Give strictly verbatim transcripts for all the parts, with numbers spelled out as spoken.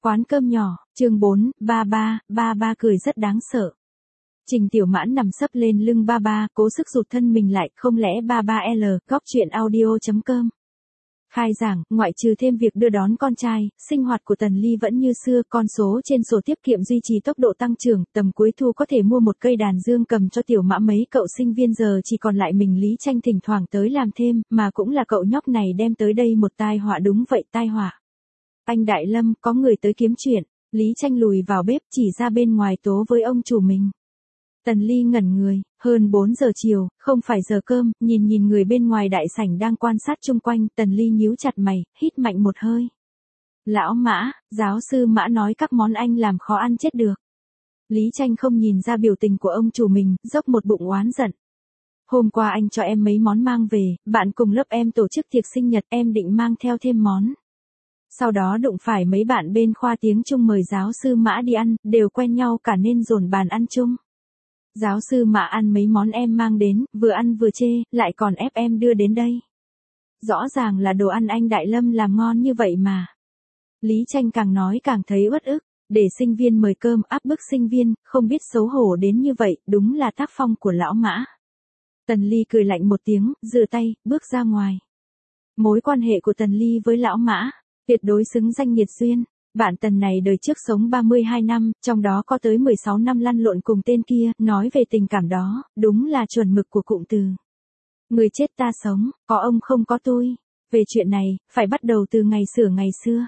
Quán cơm nhỏ, chương bốn, ba ba, ba ba cười rất đáng sợ. Trình Tiểu Mãn nằm sấp lên lưng ba ba, cố sức rụt thân mình lại, không lẽ ba ba L, góc chuyện audio.com. Khai giảng, ngoại trừ thêm việc đưa đón con trai, sinh hoạt của Tần Ly vẫn như xưa, con số trên sổ tiết kiệm duy trì tốc độ tăng trưởng, tầm cuối thu có thể mua một cây đàn dương cầm cho Tiểu Mã mấy cậu sinh viên, giờ chỉ còn lại mình Lý Tranh thỉnh thoảng tới làm thêm, mà cũng là cậu nhóc này đem tới đây một tai họa, đúng vậy tai họa. Anh Đại Lâm, có người tới kiếm chuyện. Lý Tranh lùi vào bếp chỉ ra bên ngoài tố với ông chủ mình. Tần Ly ngẩn người, hơn bốn giờ chiều, không phải giờ cơm, nhìn nhìn người bên ngoài đại sảnh đang quan sát chung quanh, Tần Ly nhíu chặt mày, hít mạnh một hơi. Lão Mã, giáo sư Mã nói các món anh làm khó ăn chết được. Lý Tranh không nhìn ra biểu tình của ông chủ mình, dốc một bụng oán giận. Hôm qua anh cho em mấy món mang về, bạn cùng lớp em tổ chức tiệc sinh nhật, em định mang theo thêm món. Sau đó đụng phải mấy bạn bên khoa tiếng Trung mời giáo sư Mã đi ăn, đều quen nhau cả nên dồn bàn ăn chung. Giáo sư Mã ăn mấy món em mang đến, vừa ăn vừa chê, lại còn ép em đưa đến đây. Rõ ràng là đồ ăn anh Đại Lâm làm ngon như vậy mà. Lý Tranh càng nói càng thấy uất ức, để sinh viên mời cơm áp bức sinh viên, không biết xấu hổ đến như vậy, đúng là tác phong của lão Mã. Tần Ly cười lạnh một tiếng, rửa tay, bước ra ngoài. Mối quan hệ của Tần Ly với lão Mã tuyệt đối xứng danh nghiệt duyên. Bạn Tần này đời trước sống ba mươi hai năm, trong đó có tới mười sáu năm lăn lộn cùng tên kia, nói về tình cảm đó, đúng là chuẩn mực của cụm từ. Người chết ta sống, có ông không có tôi. Về chuyện này, phải bắt đầu từ ngày xưa ngày xưa.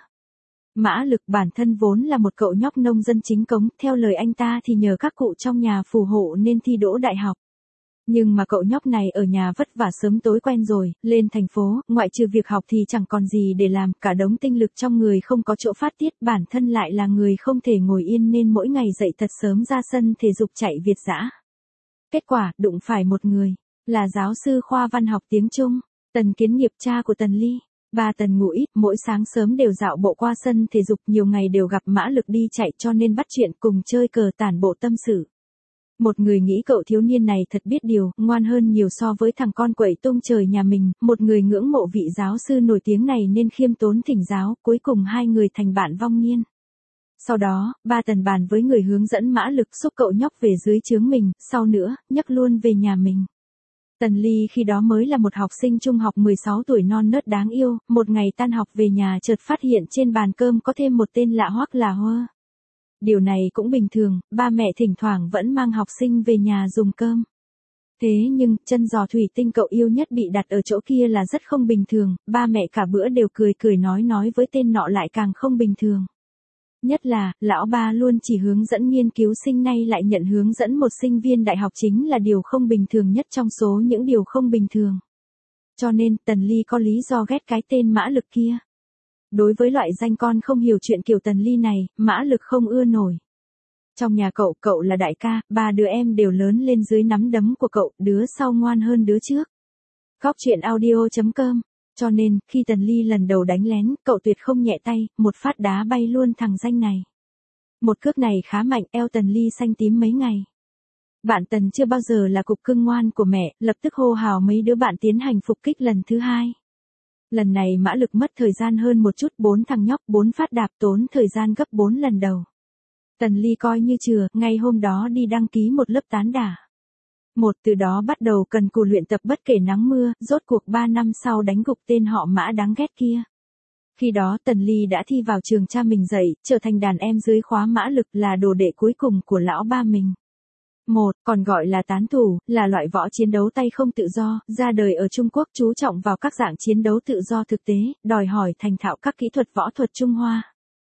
Mã Lực bản thân vốn là một cậu nhóc nông dân chính cống, theo lời anh ta thì nhờ các cụ trong nhà phù hộ nên thi đỗ đại học. Nhưng mà cậu nhóc này ở nhà vất vả sớm tối quen rồi, lên thành phố, ngoại trừ việc học thì chẳng còn gì để làm, cả đống tinh lực trong người không có chỗ phát tiết, bản thân lại là người không thể ngồi yên nên mỗi ngày dậy thật sớm ra sân thể dục chạy việt dã. Kết quả, đụng phải một người, là giáo sư khoa văn học tiếng Trung, Tần Kiến Nghiệp, cha của Tần Ly. Ba Tần ngủ ít, mỗi sáng sớm đều dạo bộ qua sân thể dục, nhiều ngày đều gặp Mã Lực đi chạy cho nên bắt chuyện cùng chơi cờ tản bộ tâm sự. Một người nghĩ cậu thiếu niên này thật biết điều, ngoan hơn nhiều so với thằng con quậy tung trời nhà mình, một người ngưỡng mộ vị giáo sư nổi tiếng này nên khiêm tốn thỉnh giáo, cuối cùng hai người thành bạn vong niên. Sau đó, ba Tần bàn với người hướng dẫn Mã Lực xúc cậu nhóc về dưới trướng mình, sau nữa, nhấc luôn về nhà mình. Tần Ly khi đó mới là một học sinh trung học mười sáu tuổi non nớt đáng yêu, một ngày tan học về nhà chợt phát hiện trên bàn cơm có thêm một tên lạ hoắc là Hoa. Điều này cũng bình thường, ba mẹ thỉnh thoảng vẫn mang học sinh về nhà dùng cơm. Thế nhưng, chân giò thủy tinh cậu yêu nhất bị đặt ở chỗ kia là rất không bình thường, ba mẹ cả bữa đều cười cười nói nói với tên nọ lại càng không bình thường. Nhất là, lão ba luôn chỉ hướng dẫn nghiên cứu sinh nay lại nhận hướng dẫn một sinh viên đại học chính là điều không bình thường nhất trong số những điều không bình thường. Cho nên, Tần Ly có lý do ghét cái tên Mã Lực kia. Đối với loại danh con không hiểu chuyện kiểu Tần Ly này, Mã Lực không ưa nổi. Trong nhà cậu, cậu là đại ca, ba đứa em đều lớn lên dưới nắm đấm của cậu, đứa sau ngoan hơn đứa trước. Góc chuyện audio.com. Cho nên, khi Tần Ly lần đầu đánh lén, cậu tuyệt không nhẹ tay, một phát đá bay luôn thằng danh này. Một cước này khá mạnh, eo Tần Ly xanh tím mấy ngày. Bạn Tần chưa bao giờ là cục cưng ngoan của mẹ, lập tức hô hào mấy đứa bạn tiến hành phục kích lần thứ hai. Lần này Mã Lực mất thời gian hơn một chút, bốn thằng nhóc, bốn phát đạp tốn thời gian gấp bốn lần đầu. Tần Ly coi như chừa, ngay hôm đó đi đăng ký một lớp tán đả. Một từ đó bắt đầu cần cù luyện tập bất kể nắng mưa, rốt cuộc ba năm sau đánh gục tên họ Mã đáng ghét kia. Khi đó Tần Ly đã thi vào trường cha mình dạy, trở thành đàn em dưới khóa Mã Lực, là đồ đệ cuối cùng của lão ba mình. Một, còn gọi là tán thủ, là loại võ chiến đấu tay không tự do, ra đời ở Trung Quốc chú trọng vào các dạng chiến đấu tự do thực tế, đòi hỏi thành thạo các kỹ thuật võ thuật Trung Hoa.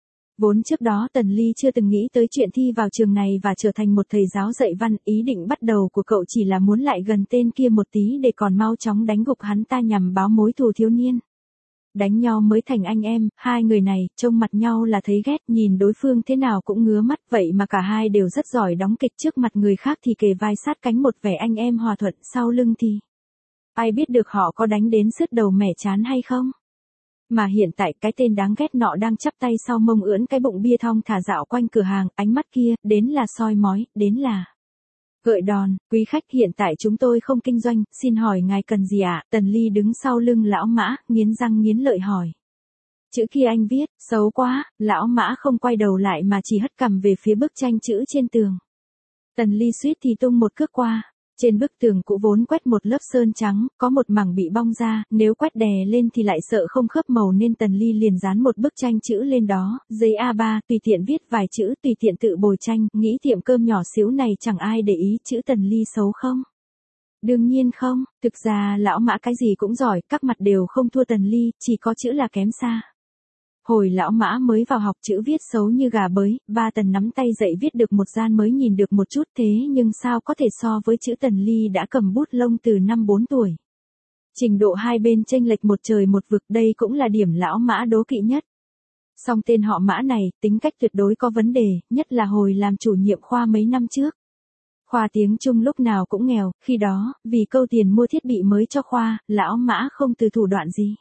Vốn trước đó Tần Ly chưa từng nghĩ tới chuyện thi vào trường này và trở thành một thầy giáo dạy văn, ý định bắt đầu của cậu chỉ là muốn lại gần tên kia một tí để còn mau chóng đánh gục hắn ta nhằm báo mối thù thiếu niên. Đánh nhau mới thành anh em, hai người này, trông mặt nhau là thấy ghét, nhìn đối phương thế nào cũng ngứa mắt, vậy mà cả hai đều rất giỏi đóng kịch, trước mặt người khác thì kề vai sát cánh một vẻ anh em hòa thuận, sau lưng thì ai biết được họ có đánh đến sứt đầu mẻ chán hay không. Mà hiện tại cái tên đáng ghét nọ đang chắp tay sau mông ưỡn cái bụng bia thong thả dạo quanh cửa hàng, ánh mắt kia, đến là soi mói, đến là gợi đòn. Quý khách, hiện tại chúng tôi không kinh doanh, xin hỏi ngài cần gì ạ? À? Tần Ly đứng sau lưng lão Mã, nghiến răng nghiến lợi hỏi. Chữ kia anh viết, xấu quá, lão Mã không quay đầu lại mà chỉ hất cằm về phía bức tranh chữ trên tường. Tần Ly suýt thì tung một cước qua. Trên bức tường cũ vốn quét một lớp sơn trắng, có một mảng bị bong ra, nếu quét đè lên thì lại sợ không khớp màu nên Tần Ly liền dán một bức tranh chữ lên đó, giấy a ba, tùy tiện viết vài chữ, tùy tiện tự bồi tranh, nghĩ tiệm cơm nhỏ xíu này chẳng ai để ý chữ Tần Ly xấu không? Đương nhiên không, thực ra lão Mã cái gì cũng giỏi, các mặt đều không thua Tần Ly, chỉ có chữ là kém xa. Hồi lão Mã mới vào học chữ viết xấu như gà bới, ba Tần nắm tay dạy viết được một gian mới nhìn được một chút thế nhưng sao có thể so với chữ Tần Ly đã cầm bút lông từ năm bốn tuổi. Trình độ hai bên chênh lệch một trời một vực, đây cũng là điểm lão Mã đố kỵ nhất. Song tên họ Mã này, tính cách tuyệt đối có vấn đề, nhất là hồi làm chủ nhiệm khoa mấy năm trước. Khoa tiếng Trung lúc nào cũng nghèo, khi đó, vì câu tiền mua thiết bị mới cho khoa, lão Mã không từ thủ đoạn gì.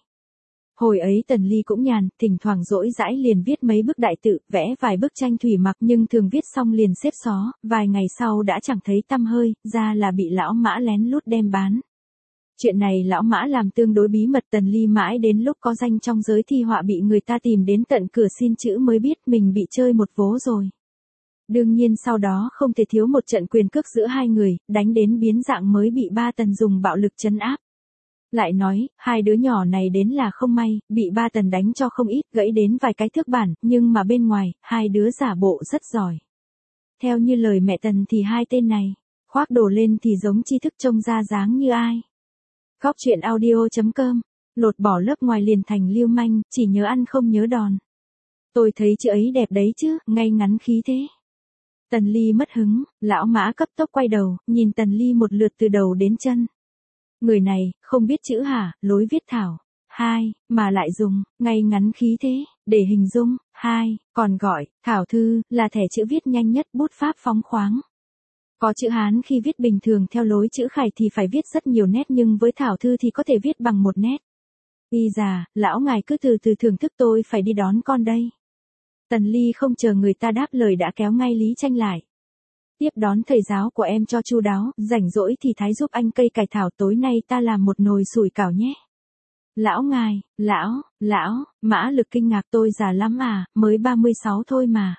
Hồi ấy Tần Ly cũng nhàn, thỉnh thoảng rỗi rãi liền viết mấy bức đại tự, vẽ vài bức tranh thủy mặc nhưng thường viết xong liền xếp xó, vài ngày sau đã chẳng thấy tăm hơi, ra là bị lão Mã lén lút đem bán. Chuyện này lão Mã làm tương đối bí mật, Tần Ly mãi đến lúc có danh trong giới thi họa bị người ta tìm đến tận cửa xin chữ mới biết mình bị chơi một vố rồi. Đương nhiên sau đó không thể thiếu một trận quyền cước giữa hai người, đánh đến biến dạng mới bị ba Tần dùng bạo lực trấn áp. Lại nói, hai đứa nhỏ này đến là không may, bị ba Tần đánh cho không ít, gãy đến vài cái thước bản, nhưng mà bên ngoài, hai đứa giả bộ rất giỏi. Theo như lời mẹ Tần thì hai tên này, khoác đồ lên thì giống tri thức trông ra dáng như ai. Góc truyện audio chấm com, lột bỏ lớp ngoài liền thành lưu manh, chỉ nhớ ăn không nhớ đòn. Tôi thấy chữ ấy đẹp đấy chứ, ngay ngắn khí thế. Tần Ly mất hứng, lão Mã cấp tốc quay đầu, nhìn Tần Ly một lượt từ đầu đến chân. Người này, không biết chữ hả, lối viết thảo. Hai, mà lại dùng, ngay ngắn khí thế, để hình dung. Hai, còn gọi, thảo thư, là thẻ chữ viết nhanh nhất, bút pháp phóng khoáng. Có chữ Hán khi viết bình thường theo lối chữ khải thì phải viết rất nhiều nét nhưng với thảo thư thì có thể viết bằng một nét. Y già, lão ngài cứ từ từ thưởng thức, tôi phải đi đón con đây. Tần Ly không chờ người ta đáp lời đã kéo ngay Lý Tranh lại. Tiếp đón thầy giáo của em cho chu đáo, rảnh rỗi thì thái giúp anh cây cải thảo, tối nay ta làm một nồi sủi cảo nhé. Lão ngài, lão, lão, Mã Lực kinh ngạc, tôi già lắm à, mới ba mươi sáu thôi mà.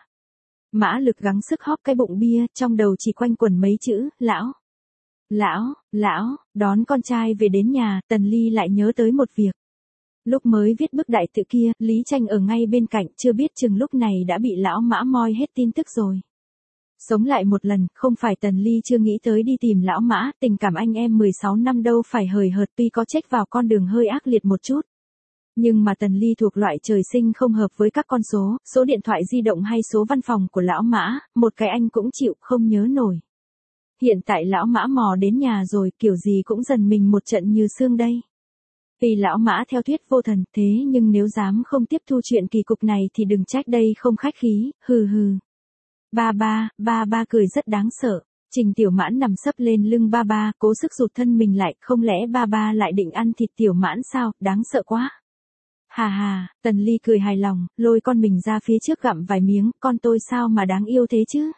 Mã Lực gắng sức hóp cái bụng bia, trong đầu chỉ quanh quẩn mấy chữ, lão. Lão, lão, đón con trai về đến nhà, Tần Ly lại nhớ tới một việc. Lúc mới viết bức đại tự kia, Lý Tranh ở ngay bên cạnh, chưa biết chừng lúc này đã bị lão Mã moi hết tin tức rồi. Sống lại một lần, không phải Tần Ly chưa nghĩ tới đi tìm lão Mã, tình cảm anh em mười sáu năm đâu phải hời hợt, tuy có trách vào con đường hơi ác liệt một chút. Nhưng mà Tần Ly thuộc loại trời sinh không hợp với các con số, số điện thoại di động hay số văn phòng của lão Mã, một cái anh cũng chịu không nhớ nổi. Hiện tại lão Mã mò đến nhà rồi, kiểu gì cũng dần mình một trận như xương đây. Vì lão Mã theo thuyết vô thần, thế nhưng nếu dám không tiếp thu chuyện kỳ cục này thì đừng trách đây không khách khí, hừ hừ. Ba ba, ba ba cười rất đáng sợ. Trình Tiểu Mãn nằm sấp lên lưng ba ba, cố sức rụt thân mình lại, không lẽ ba ba lại định ăn thịt Tiểu Mãn sao, đáng sợ quá. Hà hà, Tần Ly cười hài lòng, lôi con mình ra phía trước gặm vài miếng, con tôi sao mà đáng yêu thế chứ.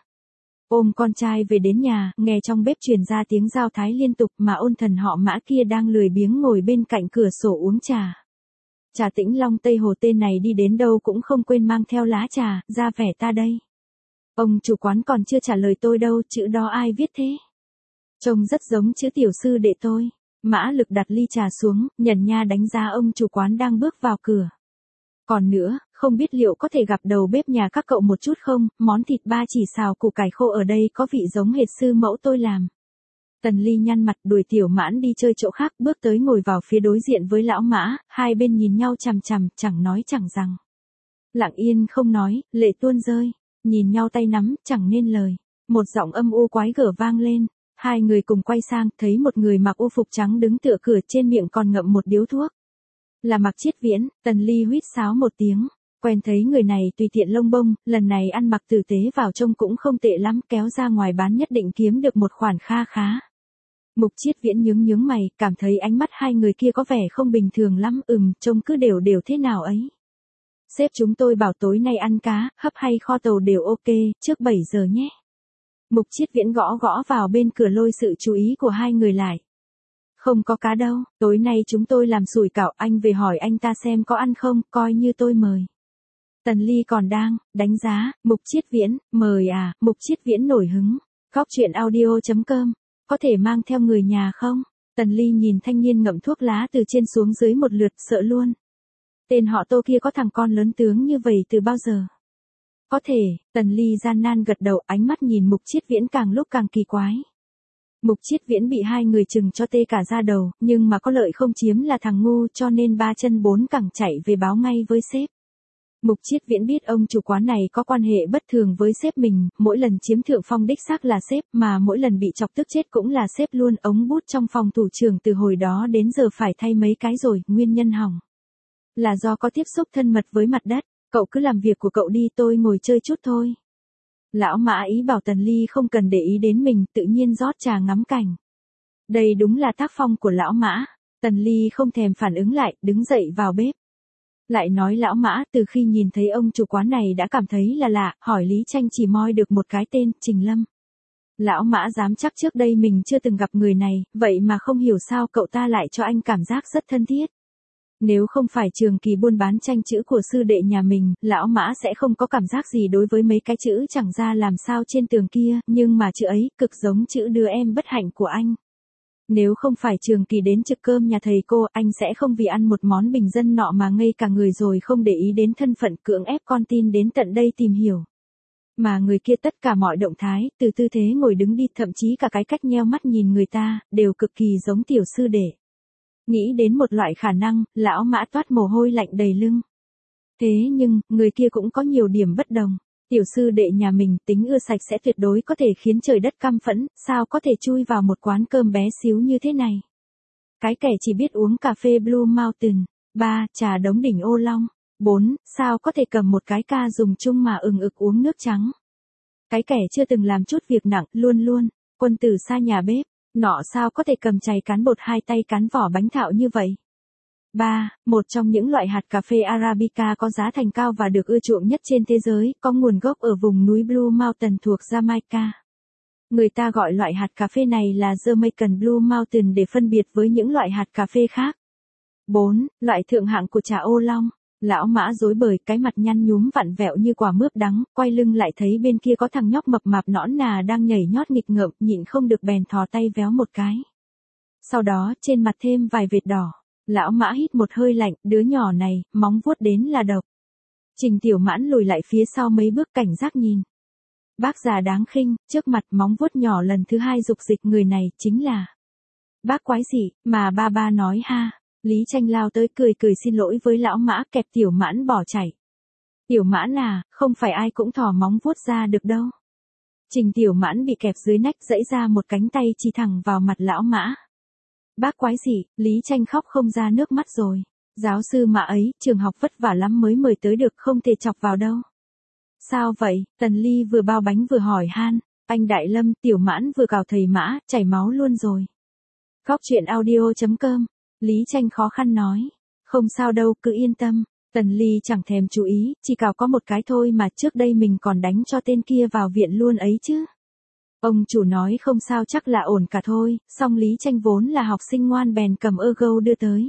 Ôm con trai về đến nhà, nghe trong bếp truyền ra tiếng giao thái liên tục mà ôn thần họ Mã kia đang lười biếng ngồi bên cạnh cửa sổ uống trà. Trà Tĩnh Long Tây Hồ tên này đi đến đâu cũng không quên mang theo lá trà, ra vẻ ta đây. Ông chủ quán còn chưa trả lời tôi đâu, chữ đó ai viết thế? Trông rất giống chữ tiểu sư đệ tôi. Mã Lực đặt ly trà xuống, nhần nha đánh giá ông chủ quán đang bước vào cửa. Còn nữa, không biết liệu có thể gặp đầu bếp nhà các cậu một chút không, món thịt ba chỉ xào củ cải khô ở đây có vị giống hệt sư mẫu tôi làm. Tần Ly nhăn mặt đuổi Tiểu Mãn đi chơi chỗ khác, bước tới ngồi vào phía đối diện với lão Mã, hai bên nhìn nhau chằm chằm, chẳng nói chẳng rằng. Lặng yên không nói, lệ tuôn rơi, nhìn nhau tay nắm, chẳng nên lời. Một giọng âm u quái gở vang lên, hai người cùng quay sang, thấy một người mặc ô phục trắng đứng tựa cửa, trên miệng còn ngậm một điếu thuốc. Là Mạc Chiết Viễn. Tần Ly huýt sáo một tiếng, quen thấy người này tùy tiện lông bông, lần này ăn mặc tử tế vào trông cũng không tệ lắm, kéo ra ngoài bán nhất định kiếm được một khoản kha khá. Mục Chiết Viễn nhướng nhướng mày, cảm thấy ánh mắt hai người kia có vẻ không bình thường lắm, ừm, trông cứ đều đều thế nào ấy. Sếp chúng tôi bảo tối nay ăn cá, hấp hay kho tàu đều ok, trước bảy giờ nhé. Mục Chiết Viễn gõ gõ vào bên cửa lôi sự chú ý của hai người lại. Không có cá đâu, tối nay chúng tôi làm sủi cảo, anh về hỏi anh ta xem có ăn không, coi như tôi mời. Tần Ly còn đang đánh giá, Mục Chiết Viễn, mời à, Mục Chiết Viễn nổi hứng. Góc truyện audio chấm com, có thể mang theo người nhà không? Tần Ly nhìn thanh niên ngậm thuốc lá từ trên xuống dưới một lượt, sợ luôn. Tên họ Tô kia có thằng con lớn tướng như vậy từ bao giờ? Có thể, Tần Ly gian nan gật đầu, ánh mắt nhìn Mục Chiết Viễn càng lúc càng kỳ quái. Mục Chiết Viễn bị hai người chừng cho tê cả da đầu, nhưng mà có lợi không chiếm là thằng ngu, cho nên ba chân bốn cẳng chạy về báo ngay với sếp. Mục Chiết Viễn biết ông chủ quán này có quan hệ bất thường với sếp mình, mỗi lần chiếm thượng phong đích xác là sếp, mà mỗi lần bị chọc tức chết cũng là sếp luôn. Ống bút trong phòng thủ trưởng từ hồi đó đến giờ phải thay mấy cái rồi, nguyên nhân hỏng là do có tiếp xúc thân mật với mặt đất. Cậu cứ làm việc của cậu đi, tôi ngồi chơi chút thôi. Lão Mã ý bảo Tần Ly không cần để ý đến mình, tự nhiên rót trà ngắm cảnh. Đây đúng là tác phong của Lão Mã. Tần Ly không thèm phản ứng lại, đứng dậy vào bếp. Lại nói Lão Mã từ khi nhìn thấy ông chủ quán này đã cảm thấy là lạ, hỏi Lý Tranh chỉ moi được một cái tên, Trình Lâm. Lão Mã dám chắc trước đây mình chưa từng gặp người này, vậy mà không hiểu sao cậu ta lại cho anh cảm giác rất thân thiết. Nếu không phải trường kỳ buôn bán tranh chữ của sư đệ nhà mình, Lão Mã sẽ không có cảm giác gì đối với mấy cái chữ chẳng ra làm sao trên tường kia, nhưng mà chữ ấy cực giống chữ đứa em bất hạnh của anh. Nếu không phải trường kỳ đến trực cơm nhà thầy cô, anh sẽ không vì ăn một món bình dân nọ mà ngây cả người rồi không để ý đến thân phận, cưỡng ép con tin đến tận đây tìm hiểu. Mà người kia tất cả mọi động thái, từ tư thế ngồi đứng đi, thậm chí cả cái cách nheo mắt nhìn người ta, đều cực kỳ giống tiểu sư đệ. Nghĩ đến một loại khả năng, Lão Mã toát mồ hôi lạnh đầy lưng. Thế nhưng, người kia cũng có nhiều điểm bất đồng. Tiểu sư đệ nhà mình tính ưa sạch sẽ tuyệt đối có thể khiến trời đất căm phẫn, sao có thể chui vào một quán cơm bé xíu như thế này. Cái kẻ chỉ biết uống cà phê Blue Mountain. Ba, trà đống đỉnh Ô Long. Bốn, sao có thể cầm một cái ca dùng chung mà ừng ực uống nước trắng. Cái kẻ chưa từng làm chút việc nặng, luôn luôn, quân tử xa nhà bếp. Nọ sao có thể cầm chày cán bột hai tay cán vỏ bánh thạo như vậy. Ba, một trong những loại hạt cà phê Arabica có giá thành cao và được ưa chuộng nhất trên thế giới, có nguồn gốc ở vùng núi Blue Mountain thuộc Jamaica. Người ta gọi loại hạt cà phê này là Jamaican Blue Mountain để phân biệt với những loại hạt cà phê khác. Bốn, loại thượng hạng của trà Ô Long. Lão Mã rối bời, cái mặt nhăn nhúm vặn vẹo như quả mướp đắng, quay lưng lại thấy bên kia có thằng nhóc mập mạp nõn nà đang nhảy nhót nghịch ngợm, nhịn không được bèn thò tay véo một cái. Sau đó, trên mặt thêm vài vệt đỏ. Lão Mã hít một hơi lạnh, đứa nhỏ này, móng vuốt đến là độc. Trình Tiểu Mãn lùi lại phía sau mấy bước cảnh giác nhìn. Bác già đáng khinh, trước mặt móng vuốt nhỏ lần thứ hai dục dịch, người này chính là bác quái dị, mà ba ba nói ha. Lý Tranh lao tới cười cười xin lỗi với Lão Mã, kẹp Tiểu Mãn bỏ chạy. Tiểu Mãn à, không phải ai cũng thò móng vuốt ra được đâu. Trình Tiểu Mãn bị kẹp dưới nách, giãy ra một cánh tay chỉ thẳng vào mặt Lão Mã. Bác quái dị, Lý Tranh khóc không ra nước mắt rồi. Giáo sư Mã ấy, trường học vất vả lắm mới mời tới được, không thể chọc vào đâu. Sao vậy? Tần Ly vừa bao bánh vừa hỏi han. Anh Đại Lâm, Tiểu Mãn vừa cào thầy Mã, chảy máu luôn rồi. Góc truyện audio chấm com. Lý Tranh khó khăn nói. Không sao đâu, cứ yên tâm. Tần Ly chẳng thèm chú ý, chỉ cào có một cái thôi mà, trước đây mình còn đánh cho tên kia vào viện luôn ấy chứ. Ông chủ nói không sao, chắc là ổn cả thôi, song Lý Tranh vốn là học sinh ngoan bèn cầm ơ gâu đưa tới.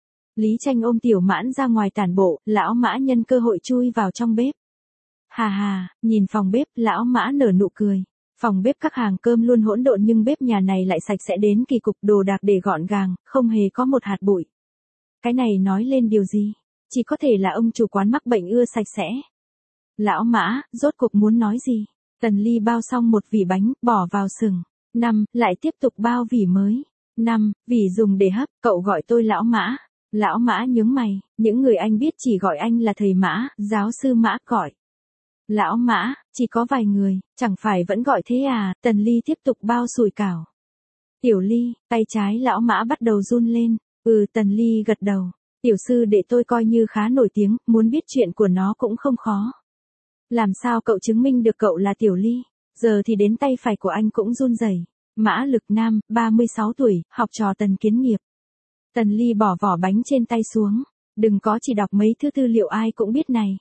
Lý Tranh ôm Tiểu Mãn ra ngoài tản bộ, Lão Mã nhân cơ hội chui vào trong bếp. Hà hà, nhìn phòng bếp, Lão Mã nở nụ cười. Phòng bếp các hàng cơm luôn hỗn độn nhưng bếp nhà này lại sạch sẽ đến kỳ cục, đồ đạc để gọn gàng, không hề có một hạt bụi. Cái này nói lên điều gì? Chỉ có thể là ông chủ quán mắc bệnh ưa sạch sẽ. Lão Mã, rốt cuộc muốn nói gì? Tần Ly bao xong một vỉ bánh, bỏ vào sừng. Năm, lại tiếp tục bao vỉ mới. Năm, vỉ dùng để hấp, cậu gọi tôi Lão Mã. Lão Mã nhướng mày, những người anh biết chỉ gọi anh là thầy Mã, giáo sư Mã gọi. Lão Mã, chỉ có vài người, chẳng phải vẫn gọi thế à? Tần Ly tiếp tục bao sủi cảo. Tiểu Ly, tay trái Lão Mã bắt đầu run lên. Ừ, Tần Ly gật đầu. Tiểu sư đệ tôi coi như khá nổi tiếng, muốn biết chuyện của nó cũng không khó. Làm sao cậu chứng minh được cậu là Tiểu Ly? Giờ thì đến tay phải của anh cũng run rẩy. Mã Lực Nam, ba mươi sáu tuổi, học trò Tần Kiến Nghiệp. Tần Ly bỏ vỏ bánh trên tay xuống. Đừng có chỉ đọc mấy thứ tư liệu ai cũng biết này.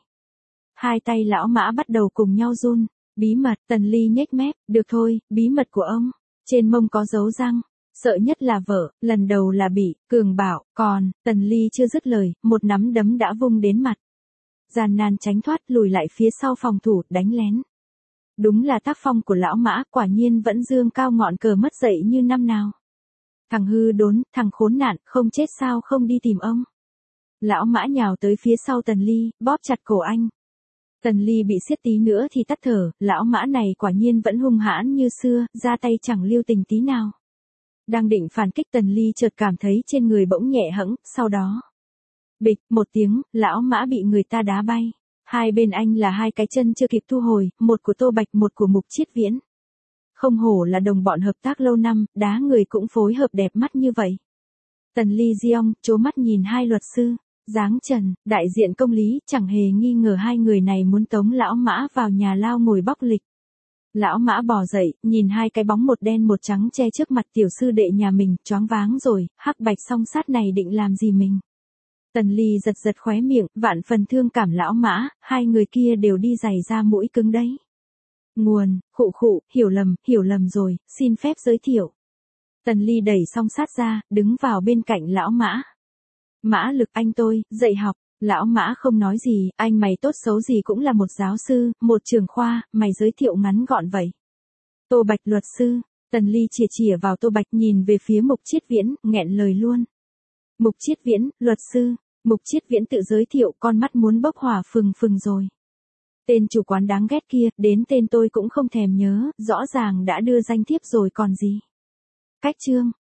Hai tay Lão Mã bắt đầu cùng nhau run. Bí mật, Tần Ly nhếch mép, được thôi, bí mật của ông. Trên mông có dấu răng. Sợ nhất là vợ, lần đầu là bị, cường bảo, còn, Tần Ly chưa dứt lời, một nắm đấm đã vung đến mặt. Gian nan tránh thoát lùi lại phía sau phòng thủ, đánh lén. Đúng là tác phong của lão Mã, quả nhiên vẫn dương cao ngọn cờ mất dậy như năm nào. Thằng hư đốn, thằng khốn nạn, không chết sao không đi tìm ông. Lão Mã nhào tới phía sau Tần Ly, bóp chặt cổ anh. Tần Ly bị siết tí nữa thì tắt thở, lão Mã này quả nhiên vẫn hung hãn như xưa, ra tay chẳng lưu tình tí nào. Đang định phản kích Tần Ly chợt cảm thấy trên người bỗng nhẹ hẫng, sau đó. Bịch, một tiếng, lão Mã bị người ta đá bay. Hai bên anh là hai cái chân chưa kịp thu hồi, một của Tô Bạch một của Mục Chiết Viễn. Không hổ là đồng bọn hợp tác lâu năm, đá người cũng phối hợp đẹp mắt như vậy. Tần Ly Diong, chố mắt nhìn hai luật sư, Giáng Trần, đại diện công lý, chẳng hề nghi ngờ hai người này muốn tống lão Mã vào nhà lao ngồi bóc lịch. Lão Mã bò dậy, nhìn hai cái bóng một đen một trắng che trước mặt tiểu sư đệ nhà mình, choáng váng rồi, hắc bạch song sát này định làm gì mình. Tần Ly giật giật khóe miệng, vạn phần thương cảm lão Mã, hai người kia đều đi giày ra mũi cứng đấy. Nguồn, khụ khụ, hiểu lầm, hiểu lầm rồi, xin phép giới thiệu. Tần Ly đẩy song sát ra, đứng vào bên cạnh lão Mã. Mã Lực anh tôi, dạy học, lão Mã không nói gì, anh mày tốt xấu gì cũng là một giáo sư, một trưởng khoa, mày giới thiệu ngắn gọn vậy. Tô Bạch luật sư, Tần Ly chìa chìa vào Tô Bạch nhìn về phía Mục Chiết Viễn, nghẹn lời luôn. Mục Chiết Viễn, luật sư, Mục Chiết Viễn tự giới thiệu, con mắt muốn bốc hỏa phừng phừng rồi. Tên chủ quán đáng ghét kia, đến tên tôi cũng không thèm nhớ, rõ ràng đã đưa danh thiếp rồi còn gì. Cách chương.